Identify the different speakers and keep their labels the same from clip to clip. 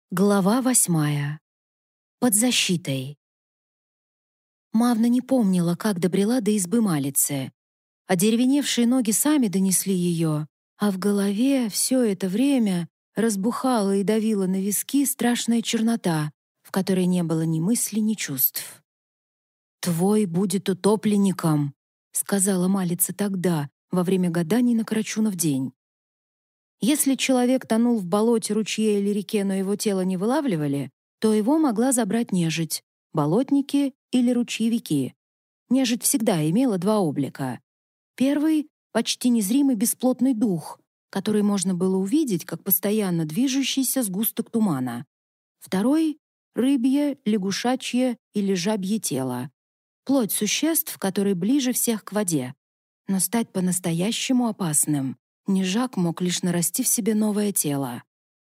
Speaker 1: Глава 8. Под защитой. Мавна не помнила, как добрела до избы Малицы. Одеревеневшие ноги сами донесли ее, а в голове все это время разбухала и давила на виски страшная чернота, в которой не было ни мысли, ни чувств. «Твой будет утопленником», — сказала Малица тогда, во время гаданий на Карачунов день. Если человек тонул в болоте, ручье или реке, но его тело не вылавливали, то его могла забрать нежить, болотники или ручьевики. Нежить всегда имела два облика. Первый — почти незримый бесплотный дух, который можно было увидеть как постоянно движущийся сгусток тумана. Второй — рыбье, лягушачье или жабье тело. Плоть существ, которые ближе всех к воде. Но стать по-настоящему опасным Нежак мог лишь нарасти в себе новое тело.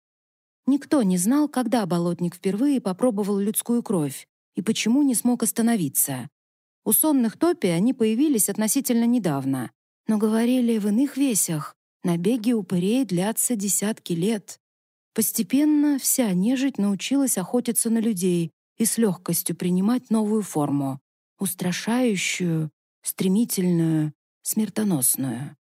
Speaker 1: Никто не знал, когда болотник впервые попробовал людскую кровь и почему не смог остановиться. У сонных топи они появились относительно недавно, но говорили в иных весях, набеги упырей длятся десятки лет. Постепенно вся нежить научилась охотиться на людей и с легкостью принимать новую форму — устрашающую, стремительную, смертоносную.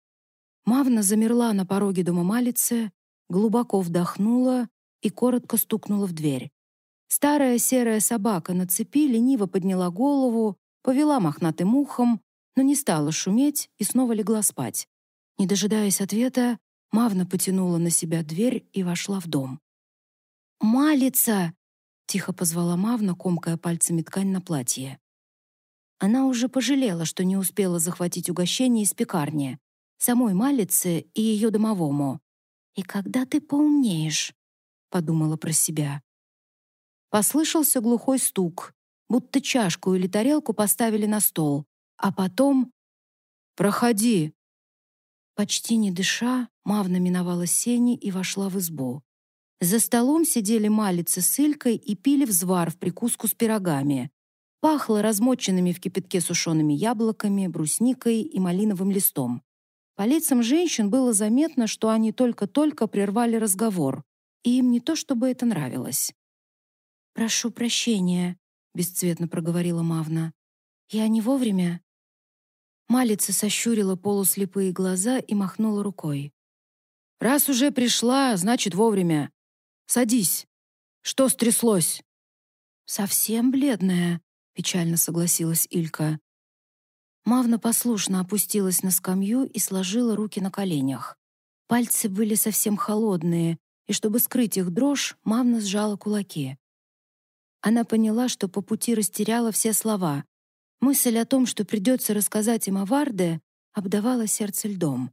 Speaker 1: Мавна замерла на пороге дома Малицы, глубоко вдохнула и коротко стукнула в дверь. Старая серая собака на цепи лениво подняла голову, повела мохнатым ухом, но не стала шуметь и снова легла спать. Не дожидаясь ответа, Мавна потянула на себя дверь и вошла в дом. «Малица!» — тихо позвала Мавна, комкая пальцами ткань на платье. Она уже пожалела, что не успела захватить угощение из пекарни, самой Малице и ее домовому. «И когда ты поумнеешь?» — подумала про себя. Послышался глухой стук, будто чашку или тарелку поставили на стол, а потом «Проходи!». Почти не дыша, Мавна миновала сени и вошла в избу. За столом сидели Малица с Илькой и пили взвар в прикуску с пирогами. Пахло размоченными в кипятке сушеными яблоками, брусникой и малиновым листом. По лицам женщин было заметно, что они только-только прервали разговор, и им не то чтобы это нравилось. «Прошу прощения», — бесцветно проговорила Мавна. «Я не вовремя?» Малица сощурила полуслепые глаза и махнула рукой. «Раз уже пришла, значит, вовремя. Садись. Что стряслось?» «Совсем бледная», — печально согласилась Илька. Мавна послушно опустилась на скамью и сложила руки на коленях. Пальцы были совсем холодные, и чтобы скрыть их дрожь, Мавна сжала кулаки. Она поняла, что по пути растеряла все слова. Мысль о том, что придется рассказать им о Варде, обдавала сердце льдом.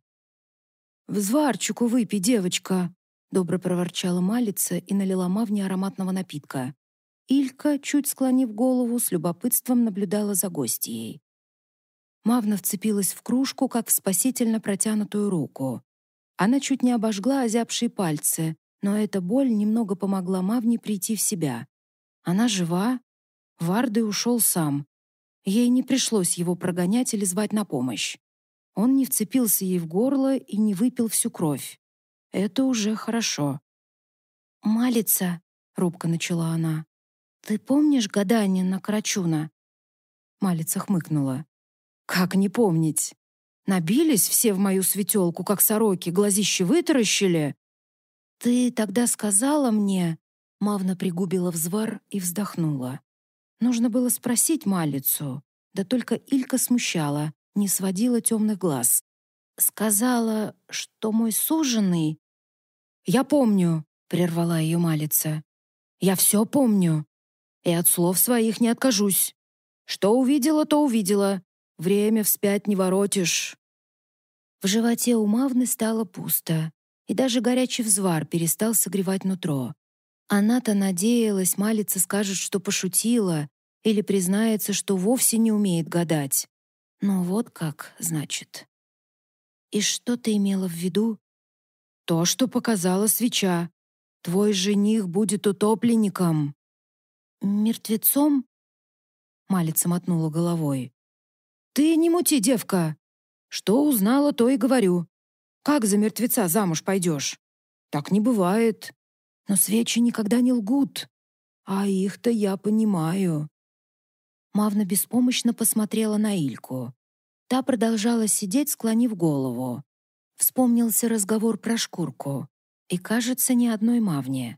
Speaker 1: «Взварчику выпей, девочка!» — добро проворчала Малица и налила Мавне ароматного напитка. Илька, чуть склонив голову, с любопытством наблюдала за гостьей. Мавна вцепилась в кружку, как в спасительно протянутую руку. Она чуть не обожгла озябшие пальцы, но эта боль немного помогла Мавне прийти в себя. Она жива, Варды ушел сам. Ей не пришлось его прогонять или звать на помощь. Он не вцепился ей в горло и не выпил всю кровь. Это уже хорошо. «Малица», — робко начала она, — «ты помнишь гадание на Карачуна?» Малица хмыкнула. «Как не помнить? Набились все в мою светелку, как сороки, глазища вытаращили?» «Ты тогда сказала мне...» Мавна пригубила взвар и вздохнула. Нужно было спросить Малицу, да только Илька смущала, не сводила темных глаз. «Сказала, что мой суженый...» «Я помню», — прервала ее Малица. «Я все помню. И от слов своих не откажусь. Что увидела, то увидела. Время вспять не воротишь». В животе у Мавны стало пусто, и даже горячий взвар перестал согревать нутро. Она-то надеялась, Малица скажет, что пошутила, или признается, что вовсе не умеет гадать. Но вот как, значит. «И что ты имела в виду?» «То, что показала свеча. Твой жених будет утопленником». «Мертвецом?» Малица мотнула головой. «Ты не мути, девка. Что узнала, то и говорю. Как за мертвеца замуж пойдешь? Так не бывает. Но свечи никогда не лгут, а их-то я понимаю». Мавна беспомощно посмотрела на Ильку. Та продолжала сидеть, склонив голову. Вспомнился разговор про шкурку. И, кажется, ни одной Мавне.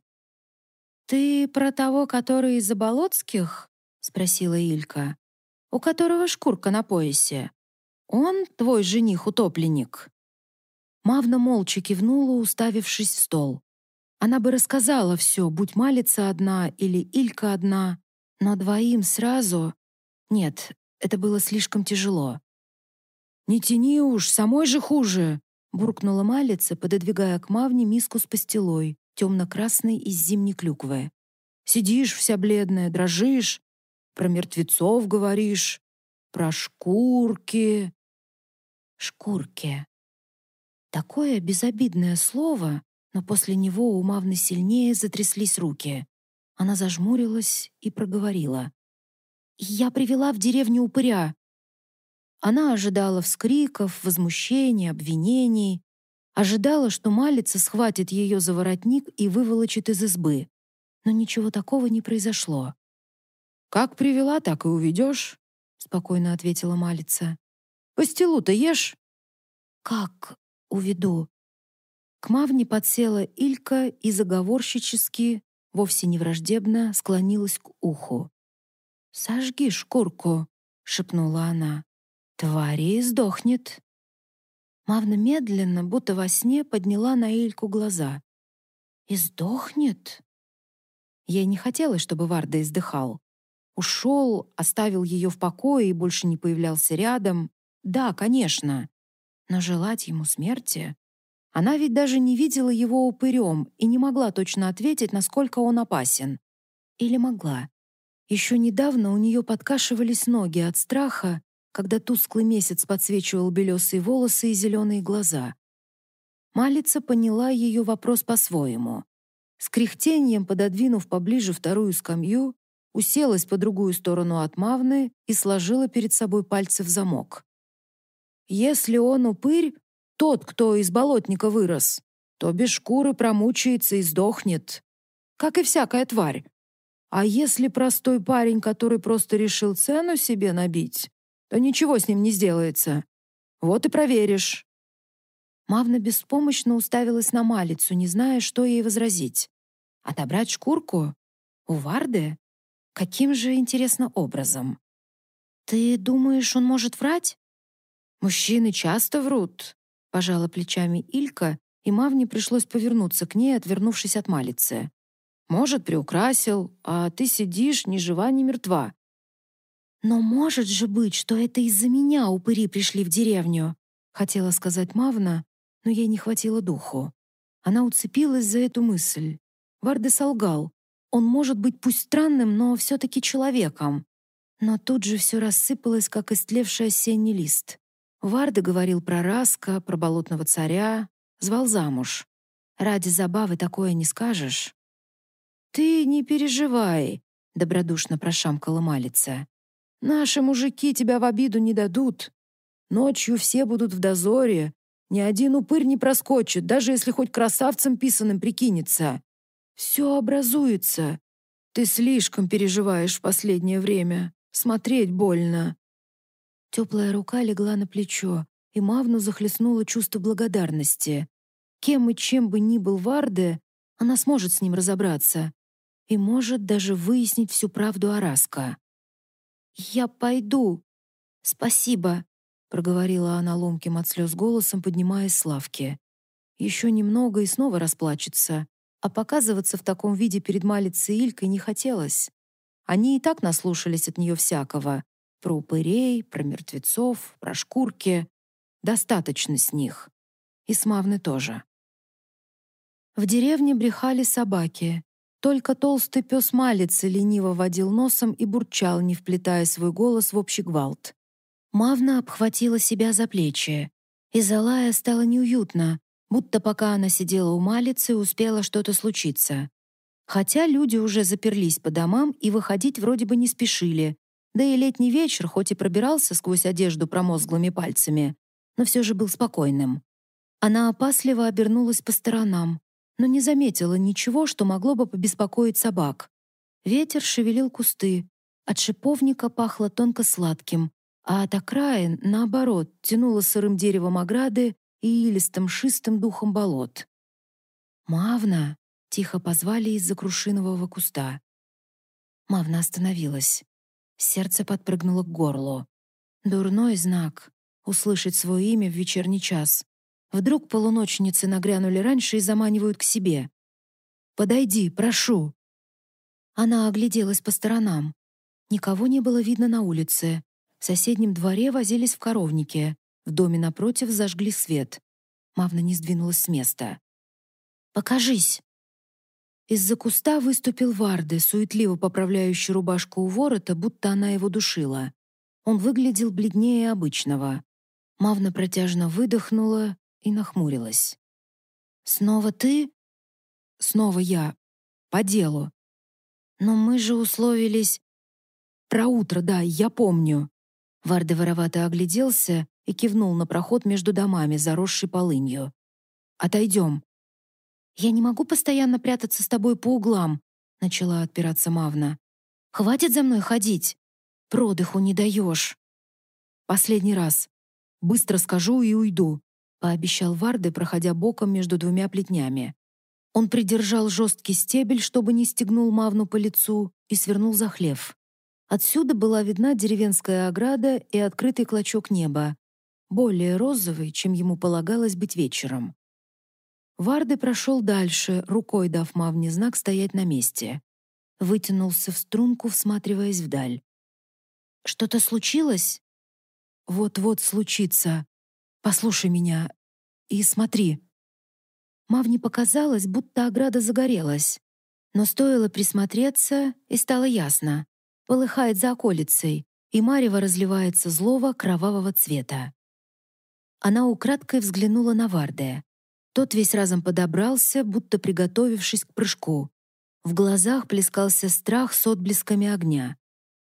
Speaker 1: «Ты про того, который из Заболоцких?» — спросила Илька. «У которого шкурка на поясе. Он твой жених-утопленник?» Мавна молча кивнула, уставившись в стол. Она бы рассказала все, будь Малица одна или Илька одна, но двоим сразу... Нет, это было слишком тяжело. «Не тяни уж, самой же хуже!» — буркнула Малица, пододвигая к Мавне миску с пастилой, темно-красной из зимней клюквы. «Сидишь вся бледная, дрожишь, про мертвецов говоришь, про шкурки». «Шкурки». Такое безобидное слово, но после него у Мавны сильнее затряслись руки. Она зажмурилась и проговорила. «Я привела в деревню упыря». Она ожидала вскриков, возмущений, обвинений. Ожидала, что Малица схватит ее за воротник и выволочит из избы. Но ничего такого не произошло. «Как привела, так и уведешь», — спокойно ответила Малица. «Пастилу-то ешь?» «Как уведу?» К Мавне подсела Илька и заговорщически, вовсе не враждебно, склонилась к уху. «Сожги шкурку», — шепнула она. «Твари сдохнет». Мавна медленно, будто во сне, подняла на Ильку глаза. «И сдохнет?» Ей не хотелось, чтобы Варда издыхал. Ушел, оставил ее в покое и больше не появлялся рядом. Да, конечно. Но желать ему смерти... Она ведь даже не видела его упырем и не могла точно ответить, насколько он опасен. Или могла. Еще недавно у нее подкашивались ноги от страха, когда тусклый месяц подсвечивал белесые волосы и зеленые глаза. Малица поняла ее вопрос по-своему. С кряхтением, пододвинув поближе вторую скамью, уселась по другую сторону от Мавны и сложила перед собой пальцы в замок. «Если он упырь, тот, кто из болотника вырос, то без шкуры промучается и сдохнет, как и всякая тварь. А если простой парень, который просто решил цену себе набить, то ничего с ним не сделается. Вот и проверишь». Мавна беспомощно уставилась на Малицу, не зная, что ей возразить. Отобрать шкурку? У Варды? Каким же, интересно, образом? «Ты думаешь, он может врать?» «Мужчины часто врут», — пожала плечами Илька, и Мавне пришлось повернуться к ней, отвернувшись от Малицы. «Может, приукрасил, а ты сидишь ни жива, ни мертва». «Но может же быть, что это из-за меня упыри пришли в деревню», — хотела сказать Мавна, но ей не хватило духу. Она уцепилась за эту мысль. Варда солгал. Он может быть пусть странным, но все-таки человеком. Но тут же все рассыпалось, как истлевший осенний лист. Варда говорил про Раска, про болотного царя, звал замуж. Ради забавы такое не скажешь. «Ты не переживай», — добродушно прошамкала Малица. «Наши мужики тебя в обиду не дадут. Ночью все будут в дозоре. Ни один упырь не проскочит, даже если хоть красавцем писаным прикинется. Все образуется. Ты слишком переживаешь в последнее время. Смотреть больно». Теплая рука легла на плечо, и Мавну захлестнуло чувство благодарности. Кем и чем бы ни был Варде, она сможет с ним разобраться и может даже выяснить всю правду о Раско. «Я пойду. Спасибо», — проговорила она ломким от слез голосом, поднимаясь с лавки. Еще немного и снова расплачется, а показываться в таком виде перед Малицей и Илькой не хотелось. Они и так наслушались от нее всякого. Про упырей, про мертвецов, про шкурки. Достаточно с них. И с Мавны тоже. В деревне брехали собаки. Только толстый пес Малицы лениво водил носом и бурчал, не вплетая свой голос в общий гвалт. Мавна обхватила себя за плечи. Из-за лая стало неуютно, будто пока она сидела у Малицы, успело что-то случиться. Хотя люди уже заперлись по домам и выходить вроде бы не спешили, да и летний вечер, хоть и пробирался сквозь одежду промозглыми пальцами, но все же был спокойным. Она опасливо обернулась по сторонам. но не заметила ничего, что могло бы побеспокоить собак. Ветер шевелил кусты, от шиповника пахло тонко-сладким, а от окраин, наоборот, тянуло сырым деревом ограды и илистым шистым духом болот. «Мавна!» — тихо позвали из-за крушинового куста. Мавна остановилась. Сердце подпрыгнуло к горлу. Дурной знак — услышать свое имя в вечерний час. Вдруг полуночницы нагрянули раньше и заманивают к себе. «Подойди, прошу!» Она огляделась по сторонам. Никого не было видно на улице. В соседнем дворе возились в коровнике. В доме напротив зажгли свет. Мавна не сдвинулась с места. «Покажись!» Из-за куста выступил Варде, суетливо поправляющий рубашку у ворота, будто она его душила. Он выглядел бледнее обычного. Мавна протяжно выдохнула и нахмурилась. «Снова ты?» «Снова я. По делу. Но мы же условились...» «Про утро, да, я помню». Варде воровато огляделся и кивнул на проход между домами, заросший полынью. «Отойдем». «Я не могу постоянно прятаться с тобой по углам», — начала отпираться Мавна. «Хватит за мной ходить. Продыху не даешь». «Последний раз. Быстро скажу и уйду», — пообещал Варде, проходя боком между двумя плетнями. Он придержал жесткий стебель, чтобы не стегнул Мавну по лицу, и свернул за хлев. Отсюда была видна деревенская ограда и открытый клочок неба, более розовый, чем ему полагалось быть вечером. Варде прошел дальше, рукой дав Мавне знак стоять на месте. Вытянулся в струнку, всматриваясь вдаль. «Что-то случилось?» «Вот-вот случится. Послушай меня и смотри». Мавне показалось, будто ограда загорелась. Но стоило присмотреться, и стало ясно. Полыхает за околицей, и марево разливается злого кровавого цвета. Она украдкой взглянула на Варде. Тот весь разом подобрался, будто приготовившись к прыжку. В глазах плескался страх с отблесками огня.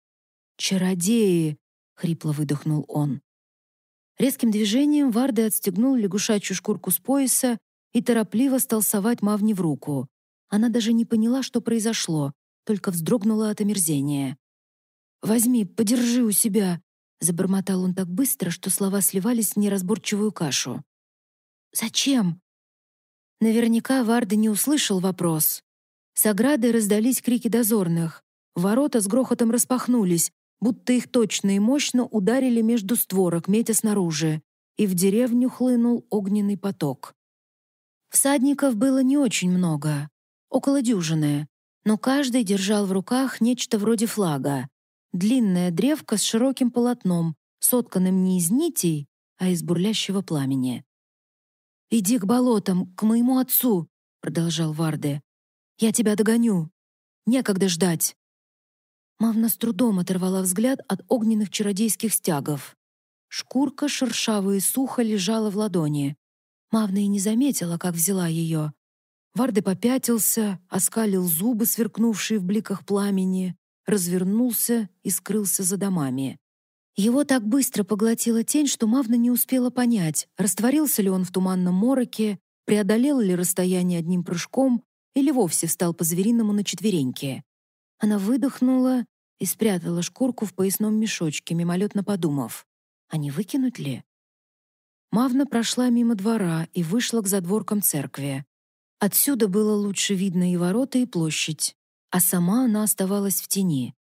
Speaker 1: «Чародеи!» — хрипло выдохнул он. Резким движением Варде отстегнул лягушачью шкурку с пояса и торопливо стал совать Мавне в руку. Она даже не поняла, что произошло, только вздрогнула от омерзения. «Возьми, подержи у себя!» — забормотал он так быстро, что слова сливались в неразборчивую кашу. «Зачем?» Наверняка Варде не услышал вопрос. С ограды раздались крики дозорных. Ворота с грохотом распахнулись, будто их точно и мощно ударили между створок, метя снаружи, и в деревню хлынул огненный поток. Всадников было не очень много, около дюжины, но каждый держал в руках нечто вроде флага. Длинная древко с широким полотном, сотканным не из нитей, а из бурлящего пламени. «Иди к болотам, к моему отцу», — продолжал Варде. «Я тебя догоню. Некогда ждать». Мавна с трудом оторвала взгляд от огненных чародейских стягов. Шкурка шершавая и сухо лежала в ладони. Мавна и не заметила, как взяла ее. Варде попятился, оскалил зубы, сверкнувшие в бликах пламени, развернулся и скрылся за домами. Его так быстро поглотила тень, что Мавна не успела понять, растворился ли он в туманном мороке, преодолел ли расстояние одним прыжком или вовсе встал по-звериному на четвереньки. Она выдохнула и спрятала шкурку в поясном мешочке, мимолетно подумав, а не выкинуть ли? Мавна прошла мимо двора и вышла к задворкам церкви. Отсюда было лучше видно и ворота, и площадь, а сама она оставалась в тени.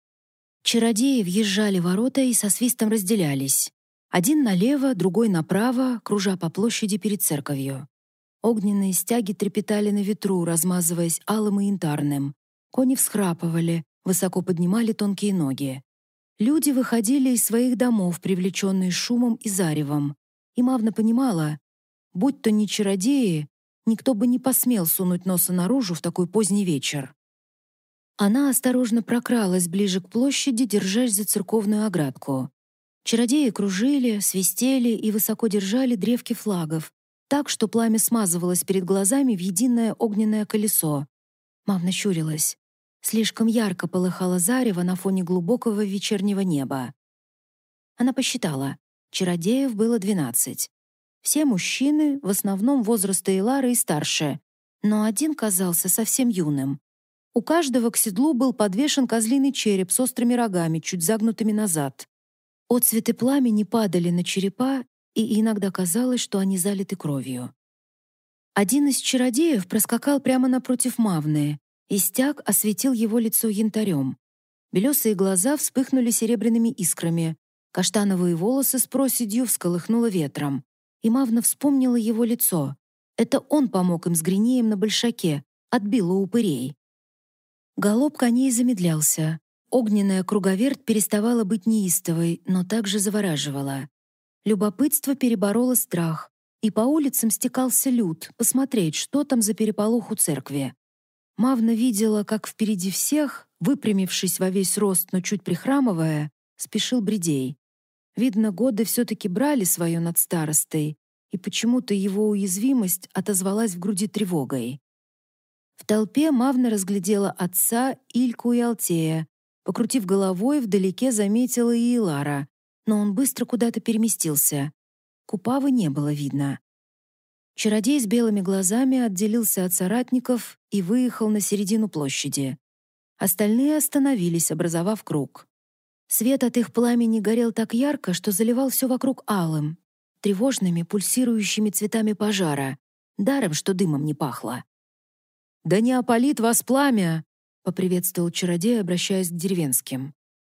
Speaker 1: Чародеи въезжали в ворота и со свистом разделялись. Один налево, другой направо, кружа по площади перед церковью. Огненные стяги трепетали на ветру, размазываясь алым и янтарным. Кони всхрапывали, высоко поднимали тонкие ноги. Люди выходили из своих домов, привлеченные шумом и заревом. И Мавна понимала, будь то не чародеи, никто бы не посмел сунуть носа наружу в такой поздний вечер. Она осторожно прокралась ближе к площади, держась за церковную оградку. Чародеи кружили, свистели и высоко держали древки флагов, так, что пламя смазывалось перед глазами в единое огненное колесо. Мавна щурилась. Слишком ярко полыхало зарево на фоне глубокого вечернего неба. Она посчитала. Чародеев было 12. Все мужчины, в основном возраста Элары и старше, но один казался совсем юным. У каждого к седлу был подвешен козлиный череп с острыми рогами, чуть загнутыми назад. Отцветы пламени падали на черепа, и иногда казалось, что они залиты кровью. Один из чародеев проскакал прямо напротив Мавны, и стяг осветил его лицо янтарем. Белесые глаза вспыхнули серебряными искрами, каштановые волосы с проседью всколыхнуло ветром, и Мавна вспомнила его лицо. Это он помог им с Гринеем на большаке, отбил у упырей. Галоп коней замедлялся. Огненная круговерть переставала быть неистовой, но также завораживала. Любопытство перебороло страх, и по улицам стекался люд посмотреть, что там за переполох у церкви. Мавна видела, как впереди всех, выпрямившись во весь рост, но чуть прихрамывая, спешил Бридей. Видно, годы все-таки брали свое над старостой, и почему-то его уязвимость отозвалась в груди тревогой. В толпе Мавна разглядела отца, Ильку и Алтея. Покрутив головой, вдалеке заметила и Илара, но он быстро куда-то переместился. Купавы не было видно. Чародей с белыми глазами отделился от соратников и выехал на середину площади. Остальные остановились, образовав круг. Свет от их пламени горел так ярко, что заливал все вокруг алым, тревожными, пульсирующими цветами пожара, даром, что дымом не пахло. «Да не опалит вас пламя!» — поприветствовал чародей, обращаясь к деревенским.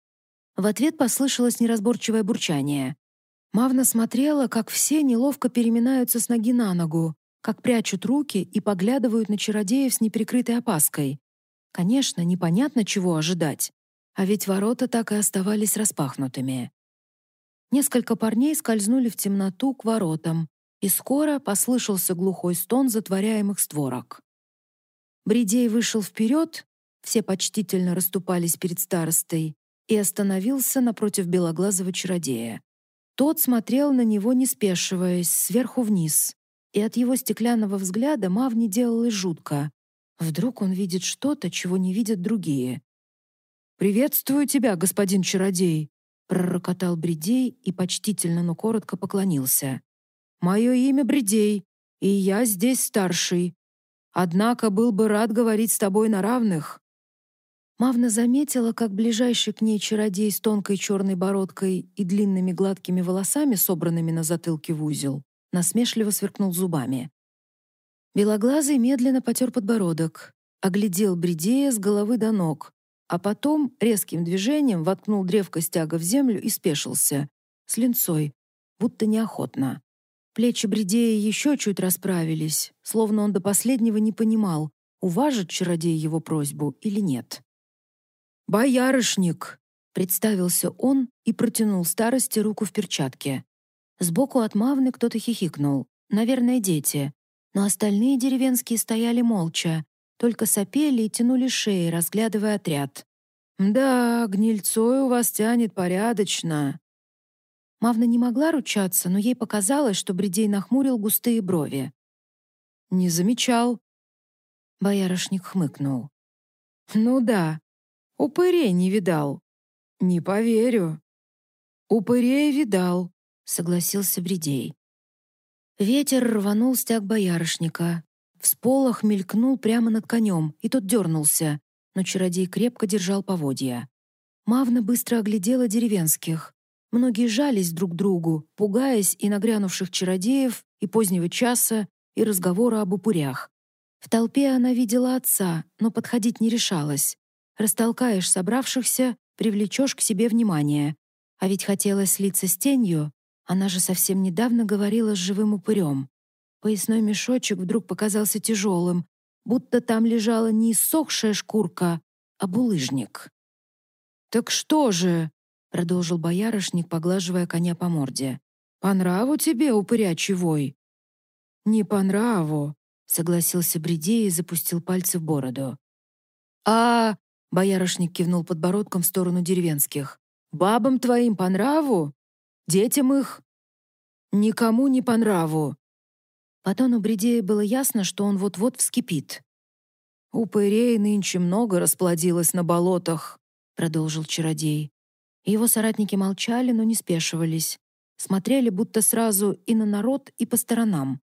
Speaker 1: В ответ послышалось неразборчивое бурчание. Мавна смотрела, как все неловко переминаются с ноги на ногу, как прячут руки и поглядывают на чародеев с неприкрытой опаской. Конечно, непонятно, чего ожидать, а ведь ворота так и оставались распахнутыми. Несколько парней скользнули в темноту к воротам, и скоро послышался глухой стон затворяемых створок. Бридей вышел вперед, все почтительно расступались перед старостой, и остановился напротив белоглазого чародея. Тот смотрел на него, не спешиваясь, сверху вниз, и от его стеклянного взгляда Мавне делалось жутко. Вдруг он видит что-то, чего не видят другие. «Приветствую тебя, господин чародей!» — пророкотал Бридей и почтительно, но коротко поклонился. «Мое имя Бридей, и я здесь старший. Однако был бы рад говорить с тобой на равных». Мавна заметила, как ближайший к ней чародей с тонкой черной бородкой и длинными гладкими волосами, собранными на затылке в узел, насмешливо сверкнул зубами. Белоглазый медленно потер подбородок, оглядел Бридея с головы до ног, а потом резким движением воткнул древко стяга в землю и спешился, с линцой, будто неохотно. Плечи Бридея еще чуть расправились, словно он до последнего не понимал, уважит чародей его просьбу или нет. «Боярышник!» — представился он и протянул старости руку в перчатке. Сбоку от Мавны кто-то хихикнул, наверное, дети, но остальные деревенские стояли молча, только сопели и тянули шеи, разглядывая отряд. «Да, гнильцой у вас тянет порядочно». Мавна не могла ручаться, но ей показалось, что Бридей нахмурил густые брови. «Не замечал». Боярышник хмыкнул. «Ну да, упырей не видал. Не поверю». «Упырей видал», — согласился Бридей. Ветер рванул стяг боярышника. Всполох мелькнул прямо над конем, и тот дернулся, но чародей крепко держал поводья. Мавна быстро оглядела деревенских. Многие жались друг к другу, пугаясь и нагрянувших чародеев, и позднего часа, и разговора об упырях. В толпе она видела отца, но подходить не решалась. Растолкаешь собравшихся, привлечешь к себе внимание. А ведь хотелось слиться с тенью, она же совсем недавно говорила с живым упырем. Поясной мешочек вдруг показался тяжелым, будто там лежала не иссохшая шкурка, а булыжник. «Так что же?» — продолжил боярышник, поглаживая коня по морде. «По нраву тебе, упырячий вой?» «Не по нраву», — согласился Бридей и запустил пальцы в бороду. «А...» — боярышник кивнул подбородком в сторону деревенских. «Бабам твоим по нраву? Детям их?» «Никому не по нраву». По тону Бридея было ясно, что он вот-вот вскипит. «Упырей нынче много расплодилось на болотах», — продолжил чародей. Его соратники молчали, но не спешивались. Смотрели будто сразу и на народ, и по сторонам.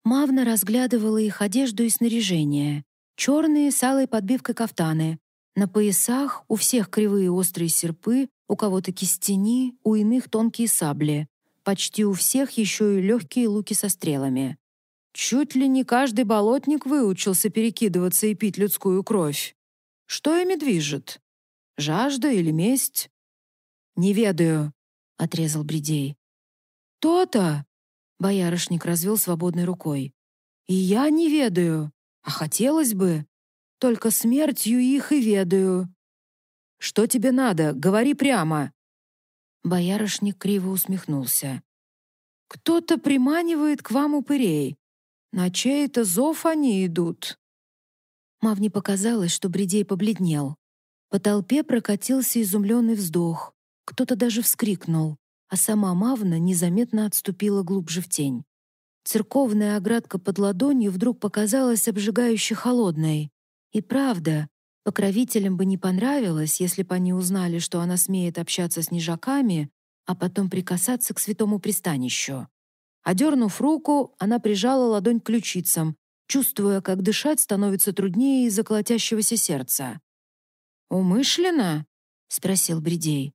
Speaker 1: Мавна разглядывала их одежду и снаряжение. Черные с алой подбивкой кафтаны. На поясах у всех кривые острые серпы, у кого-то кистени, у иных тонкие сабли. Почти у всех еще и легкие луки со стрелами. Чуть ли не каждый болотник выучился перекидываться и пить людскую кровь. Что ими движет? Жажда или месть? «Не ведаю», — отрезал Бридей. «То-то!» — боярышник развел свободной рукой. «И я не ведаю, а хотелось бы. Только смертью их и ведаю». «Что тебе надо? Говори прямо!» Боярышник криво усмехнулся. «Кто-то приманивает к вам упырей. На чей-то зов они идут». Мавне показалось, что Бридей побледнел. По толпе прокатился изумленный вздох. Кто-то даже вскрикнул, а сама Мавна незаметно отступила глубже в тень. Церковная оградка под ладонью вдруг показалась обжигающе холодной. И правда, покровителям бы не понравилось, если бы они узнали, что она смеет общаться с нежаками, а потом прикасаться к святому пристанищу. Одернув руку, она прижала ладонь к ключицам, чувствуя, как дышать становится труднее из-за колотящегося сердца. «Умышленно?» — спросил Бридей.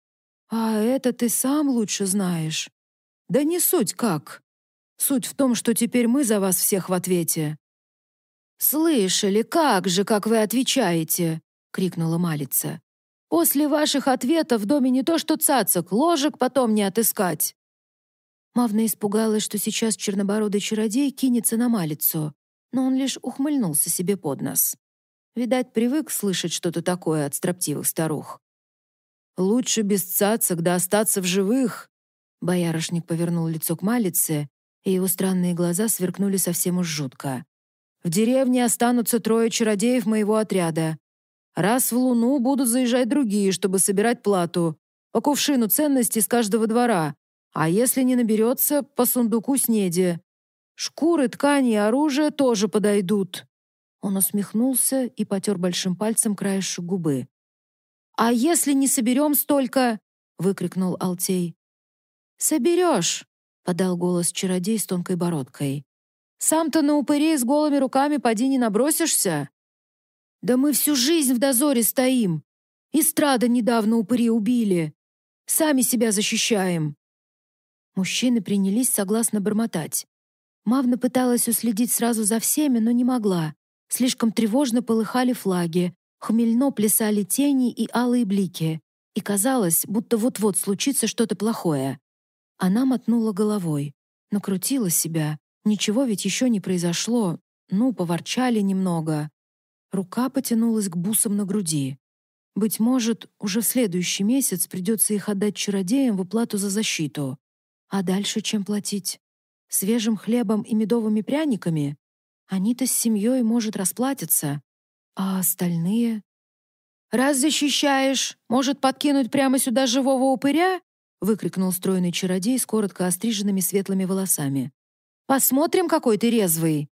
Speaker 1: «А это ты сам лучше знаешь. Да не суть как. Суть в том, что теперь мы за вас всех в ответе». «Слышали, как вы отвечаете?» — крикнула Малица. «После ваших ответов в доме не то что цацок, ложек потом не отыскать». Мавна испугалась, что сейчас чернобородый чародей кинется на Малицу, но он лишь ухмыльнулся себе под нос. Видать, привык слышать что-то такое от строптивых старух. «Лучше без цацок да остаться в живых!» Боярышник повернул лицо к Малице, и его странные глаза сверкнули совсем уж жутко. «В деревне останутся 3 чародеев моего отряда. Раз в луну будут заезжать другие, чтобы собирать плату, по кувшину ценностей с каждого двора, а если не наберется, по сундуку снеди. Шкуры, ткани и оружие тоже подойдут». Он усмехнулся и потер большим пальцем краешек губы. «А если не соберем столько?» — выкрикнул Алтей. «Соберешь», — подал голос чародей с тонкой бородкой. «Сам-то на упырей с голыми руками поди не набросишься?» «Да мы всю жизнь в дозоре стоим. Истрада недавно упыри убили. Сами себя защищаем». Мужчины принялись согласно бормотать. Мавна пыталась уследить сразу за всеми, но не могла. Слишком тревожно полыхали флаги, хмельно плясали тени и алые блики, и казалось, будто вот-вот случится что-то плохое. Она мотнула головой, но крутила себя. Ничего ведь еще не произошло. Ну, поворчали немного. Рука потянулась к бусам на груди. Быть может, уже в следующий месяц придется их отдать чародеям в уплату за защиту. А дальше чем платить? Свежим хлебом и медовыми пряниками? Они-то с семьей, может, расплатятся. А остальные? «Раз защищаешь, может, подкинуть прямо сюда живого упыря?» — выкрикнул стройный чародей с коротко остриженными светлыми волосами. «Посмотрим, какой ты резвый!»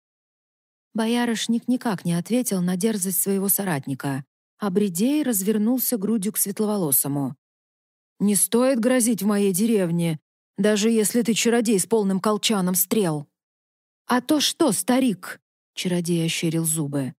Speaker 1: Боярышник никак не ответил на дерзость своего соратника, а Бридей развернулся грудью к светловолосому. «Не стоит грозить в моей деревне, даже если ты чародей с полным колчаном стрел». «А то что, старик?» — чародей ощерил зубы.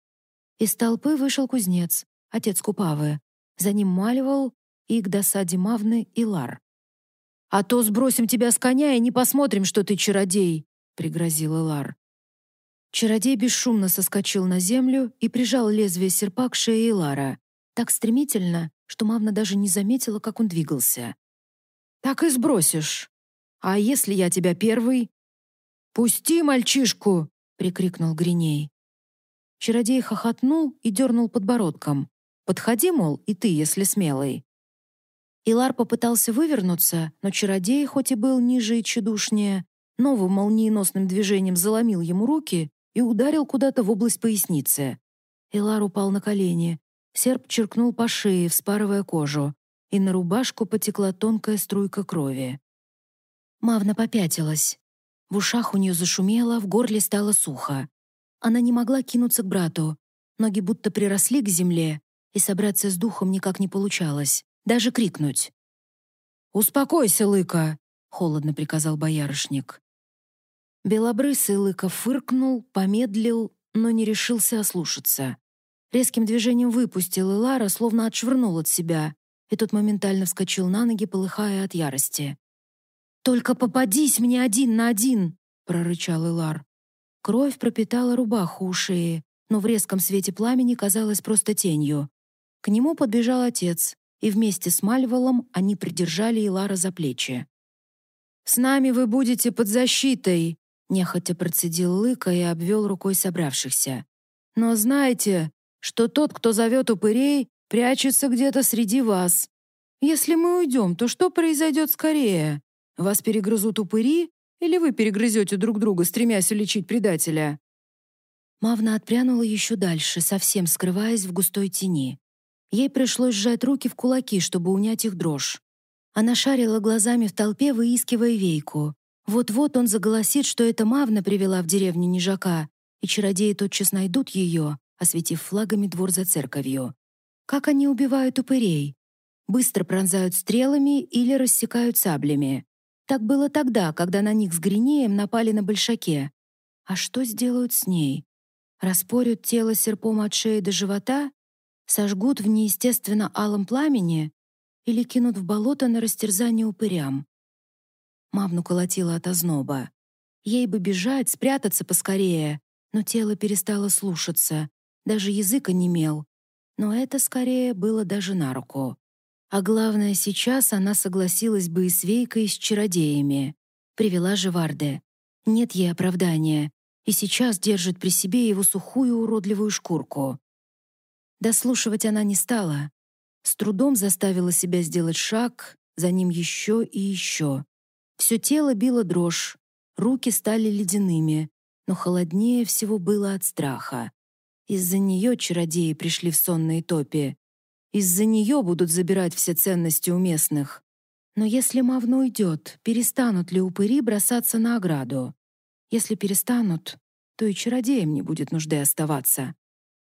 Speaker 1: Из толпы вышел кузнец, отец Купавы. За ним Мальвал и, к досаде Мавны, Илар. «А то сбросим тебя с коня и не посмотрим, что ты чародей», — пригрозил Илар. Чародей бесшумно соскочил на землю и прижал лезвие серпа к шее Илара, так стремительно, что Мавна даже не заметила, как он двигался. «Так и сбросишь. А если я тебя первый?» «Пусти мальчишку!» — прикрикнул Гриней. Чародей хохотнул и дернул подбородком. «Подходи, мол, и ты, если смелый». Илар попытался вывернуться, но чародей, хоть и был ниже и тщедушнее, новым молниеносным движением заломил ему руки и ударил куда-то в область поясницы. Илар упал на колени. Серп черкнул по шее, вспарывая кожу, и на рубашку потекла тонкая струйка крови. Мавна попятилась. В ушах у нее зашумело, в горле стало сухо. Она не могла кинуться к брату. Ноги будто приросли к земле, и собраться с духом никак не получалось. Даже крикнуть. «Успокойся, лыка!» — холодно приказал боярышник. Белобрысый Лыка фыркнул, помедлил, но не решился ослушаться. Резким движением выпустил Илара, словно отшвырнул от себя, и тот моментально вскочил на ноги, полыхая от ярости. «Только попадись мне один на один!» — прорычал Илар. Кровь пропитала рубаху у шеи, но в резком свете пламени казалась просто тенью. К нему подбежал отец, и вместе с Мальволом они придержали Илара за плечи. «С нами вы будете под защитой!» — нехотя процедил Лыка и обвел рукой собравшихся. «Но знайте, что тот, кто зовет упырей, прячется где-то среди вас. Если мы уйдем, то что произойдет скорее? Вас перегрызут упыри, или вы перегрызете друг друга, стремясь уличить предателя?» Мавна отпрянула еще дальше, совсем скрываясь в густой тени. Ей пришлось сжать руки в кулаки, чтобы унять их дрожь. Она шарила глазами в толпе, выискивая Вейку. Вот-вот он заголосит, что это Мавна привела в деревню Нежака, и чародеи тотчас найдут ее, осветив флагами двор за церковью. Как они убивают упырей? Быстро пронзают стрелами или рассекают саблями. Так было тогда, когда на них с Гринеем напали на Большаке. А что сделают с ней? Распорют тело серпом от шеи до живота? Сожгут в неестественно алом пламени? Или кинут в болото на растерзание упырям? Мавну колотила от озноба. Ей бы бежать, спрятаться поскорее, но тело перестало слушаться, даже язык онемел. Но это скорее было даже на руку. А главное, сейчас она согласилась бы и с Вейкой, и с чародеями. Привела же Варде. Нет ей оправдания, и сейчас держит при себе его сухую уродливую шкурку. Дослушивать она не стала. С трудом заставила себя сделать шаг, за ним еще и еще. Все тело било дрожь, руки стали ледяными, но холоднее всего было от страха. Из-за нее чародеи пришли в сонные топи. Из-за нее будут забирать все ценности у местных. Но если Мавна уйдет, перестанут ли упыри бросаться на ограду? Если перестанут, то и чародеям не будет нужды оставаться.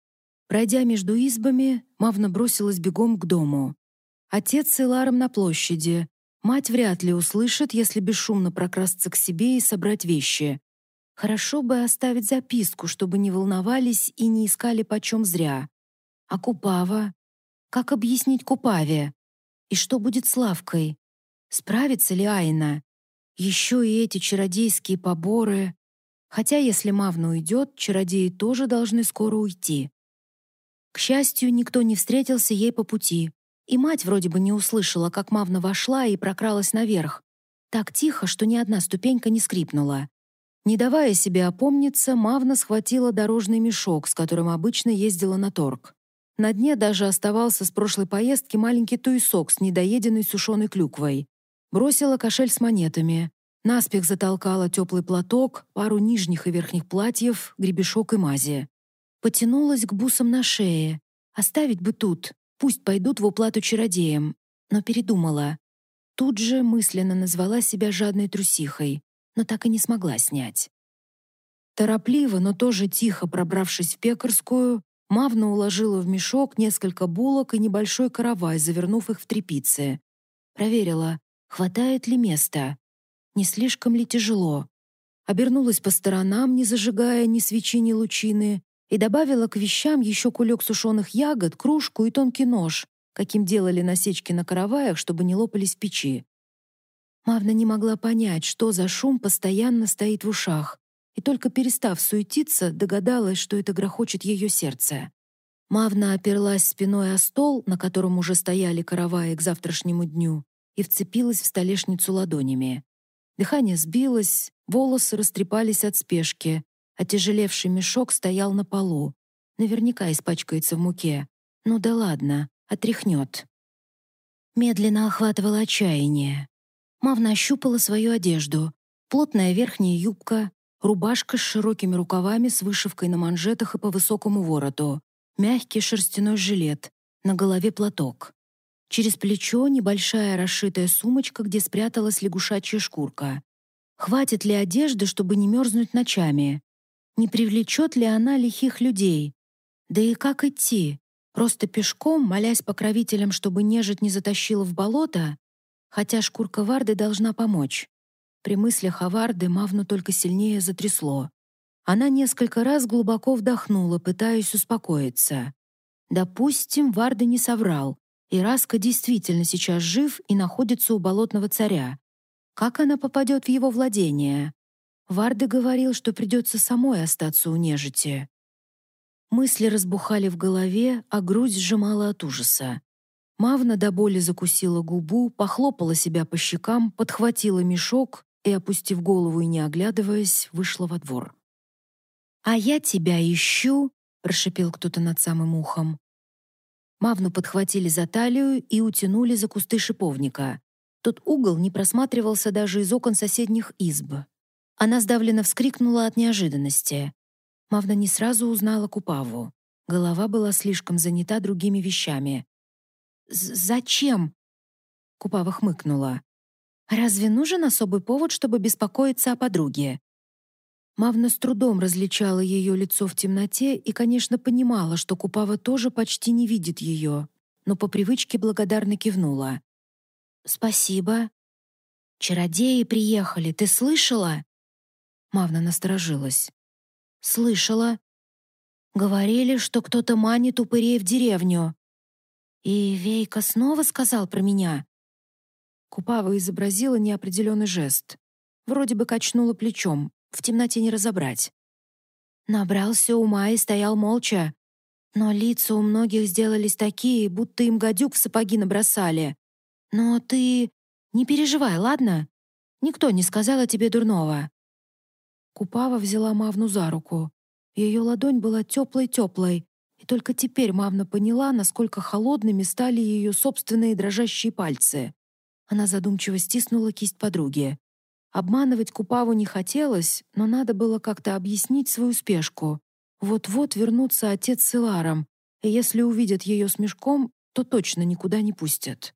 Speaker 1: Пройдя между избами, Мавна бросилась бегом к дому. Отец с Иларом на площади. Мать вряд ли услышит, если бесшумно прокрасться к себе и собрать вещи. Хорошо бы оставить записку, чтобы не волновались и не искали почем зря. А Купава? Как объяснить Купаве? И что будет с Лавкой? Справится ли Айна? Еще и эти чародейские поборы. Хотя если Мавна уйдет, чародеи тоже должны скоро уйти. К счастью, никто не встретился ей по пути. И мать вроде бы не услышала, как Мавна вошла и прокралась наверх. Так тихо, что ни одна ступенька не скрипнула. Не давая себе опомниться, Мавна схватила дорожный мешок, с которым обычно ездила на торг. На дне даже оставался с прошлой поездки маленький туесок с недоеденной сушеной клюквой. Бросила кошель с монетами. Наспех затолкала теплый платок, пару нижних и верхних платьев, гребешок и мази. Потянулась к бусам на шее. Оставить бы тут, пусть пойдут в уплату чародеям. Но передумала. Тут же мысленно назвала себя жадной трусихой, но так и не смогла снять. Торопливо, но тоже тихо пробравшись в пекарскую, Мавна уложила в мешок несколько булок и небольшой каравай, завернув их в тряпицы. Проверила, хватает ли места, не слишком ли тяжело. Обернулась по сторонам, не зажигая ни свечи, ни лучины, и добавила к вещам еще кулек сушеных ягод, кружку и тонкий нож, каким делали насечки на караваях, чтобы не лопались в печи. Мавна не могла понять, что за шум постоянно стоит в ушах, и только перестав суетиться, догадалась, что это грохочет ее сердце. Мавна оперлась спиной о стол, на котором уже стояли караваи к завтрашнему дню, и вцепилась в столешницу ладонями. Дыхание сбилось, волосы растрепались от спешки, отяжелевший мешок стоял на полу. Наверняка испачкается в муке. Ну да ладно, отряхнет. Медленно охватывало отчаяние. Мавна ощупала свою одежду. Плотная верхняя юбка, рубашка с широкими рукавами с вышивкой на манжетах и по высокому вороту, мягкий шерстяной жилет, на голове платок. Через плечо небольшая расшитая сумочка, где спряталась лягушачья шкурка. Хватит ли одежды, чтобы не мерзнуть ночами? Не привлечет ли она лихих людей? Да и как идти? Просто пешком, молясь покровителям, чтобы нежить не затащила в болото? Хотя шкурка Варды должна помочь. При мыслях о Варде Мавну только сильнее затрясло. Она несколько раз глубоко вдохнула, пытаясь успокоиться. Допустим, Варда не соврал, и Раска действительно сейчас жив и находится у болотного царя. Как она попадет в его владение? Варда говорил, что придется самой остаться у нежити. Мысли разбухали в голове, а грудь сжимала от ужаса. Мавна до боли закусила губу, похлопала себя по щекам, подхватила мешок и, опустив голову и не оглядываясь, вышла во двор. «А я тебя ищу», — прошипел кто-то над самым ухом. Мавну подхватили за талию и утянули за кусты шиповника. Тот угол не просматривался даже из окон соседних изб. Она сдавленно вскрикнула от неожиданности. Мавна не сразу узнала Купаву. Голова была слишком занята другими вещами. «Зачем?» — Купава хмыкнула. «Разве нужен особый повод, чтобы беспокоиться о подруге?» Мавна с трудом различала ее лицо в темноте и, конечно, понимала, что Купава тоже почти не видит ее, но по привычке благодарно кивнула. «Спасибо. Чародеи приехали, ты слышала?» Мавна насторожилась. «Слышала. Говорили, что кто-то манит упырей в деревню. И Вейка снова сказал про меня?» Купава изобразила неопределенный жест. Вроде бы качнула плечом, в темноте не разобрать. Набрался ума и стоял молча. Но лица у многих сделались такие, будто им гадюк в сапоги набросали. Но ты не переживай, ладно? Никто не сказал о тебе дурного. Купава взяла Мавну за руку. Ее ладонь была теплой-теплой, и только теперь Мавна поняла, насколько холодными стали ее собственные дрожащие пальцы. Она задумчиво стиснула кисть подруги. Обманывать Купаву не хотелось, но надо было как-то объяснить свою спешку. Вот-вот вернутся отец с Иларом, и если увидят ее с мешком, то точно никуда не пустят.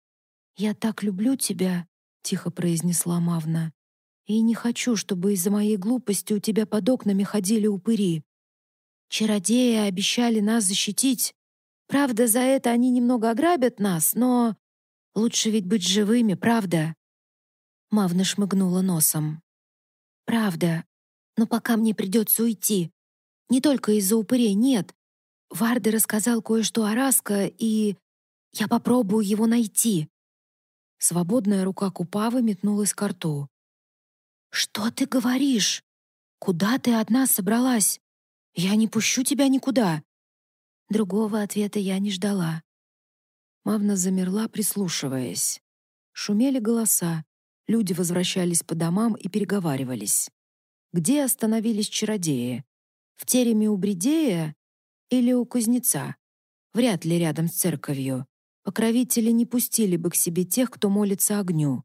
Speaker 1: «Я так люблю тебя», — тихо произнесла Мавна. «И не хочу, чтобы из-за моей глупости у тебя под окнами ходили упыри. Чародеи обещали нас защитить. Правда, за это они немного ограбят нас, но лучше ведь быть живыми, правда?» Мавна шмыгнула носом. «Правда. Но пока мне придется уйти. Не только из-за упырей, нет. Варда рассказал кое-что о Раско, и я попробую его найти». Свободная рука Купавы метнулась ко рту. «Что ты говоришь? Куда ты одна собралась? Я не пущу тебя никуда». Другого ответа я не ждала. Мавна замерла, прислушиваясь. Шумели голоса. Люди возвращались по домам и переговаривались. Где остановились чародеи? В тереме у Бридея или у кузнеца? Вряд ли рядом с церковью. Покровители не пустили бы к себе тех, кто молится огню.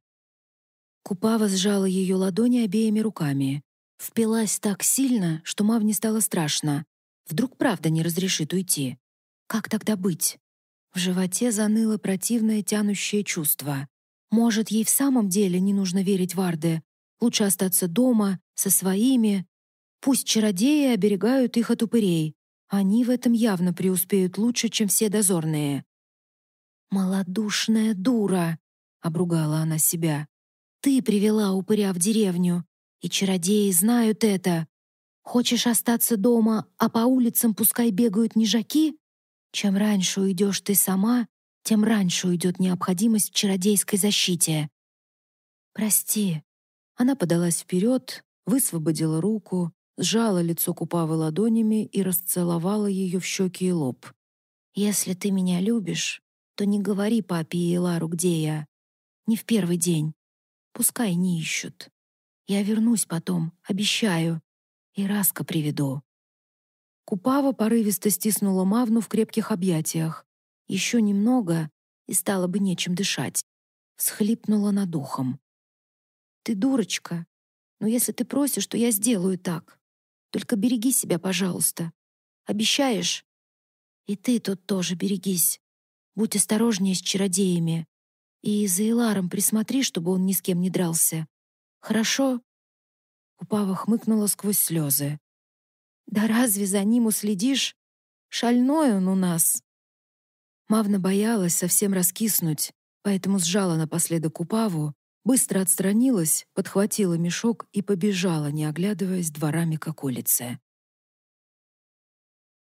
Speaker 1: Купава сжала ее ладони обеими руками. Впилась так сильно, что Мавне стало страшно. Вдруг правда не разрешит уйти? Как тогда быть? В животе заныло противное тянущее чувство. Может, ей в самом деле не нужно верить Варде? Лучше остаться дома, со своими. Пусть чародеи оберегают их от упырей. Они в этом явно преуспеют лучше, чем все дозорные. «Малодушная дура!» — обругала она себя. «Ты привела упыря в деревню, и чародеи знают это. Хочешь остаться дома, а по улицам пускай бегают нежаки? Чем раньше уйдешь ты сама, тем раньше уйдет необходимость в чародейской защите». «Прости». Она подалась вперед, высвободила руку, сжала лицо Купавы ладонями и расцеловала ее в щеки и лоб. «Если ты меня любишь, то не говори папе и Элару, где я. Не в первый день. Пускай не ищут. Я вернусь потом, обещаю, и Раска приведу». Купава порывисто стиснула Мавну в крепких объятиях. Еще немного, и стало бы нечем дышать. Всхлипнула над духом. «Ты дурочка, но если ты просишь, то я сделаю так. Только береги себя, пожалуйста. Обещаешь? И ты тут тоже берегись. Будь осторожнее с чародеями. И за Иларом присмотри, чтобы он ни с кем не дрался. Хорошо?» Купава хмыкнула сквозь слезы. «Да разве за ним уследишь? Шальной он у нас». Мавна боялась совсем раскиснуть, поэтому сжала напоследок Купаву, Быстро отстранилась, подхватила мешок и побежала, не оглядываясь, дворами к околице.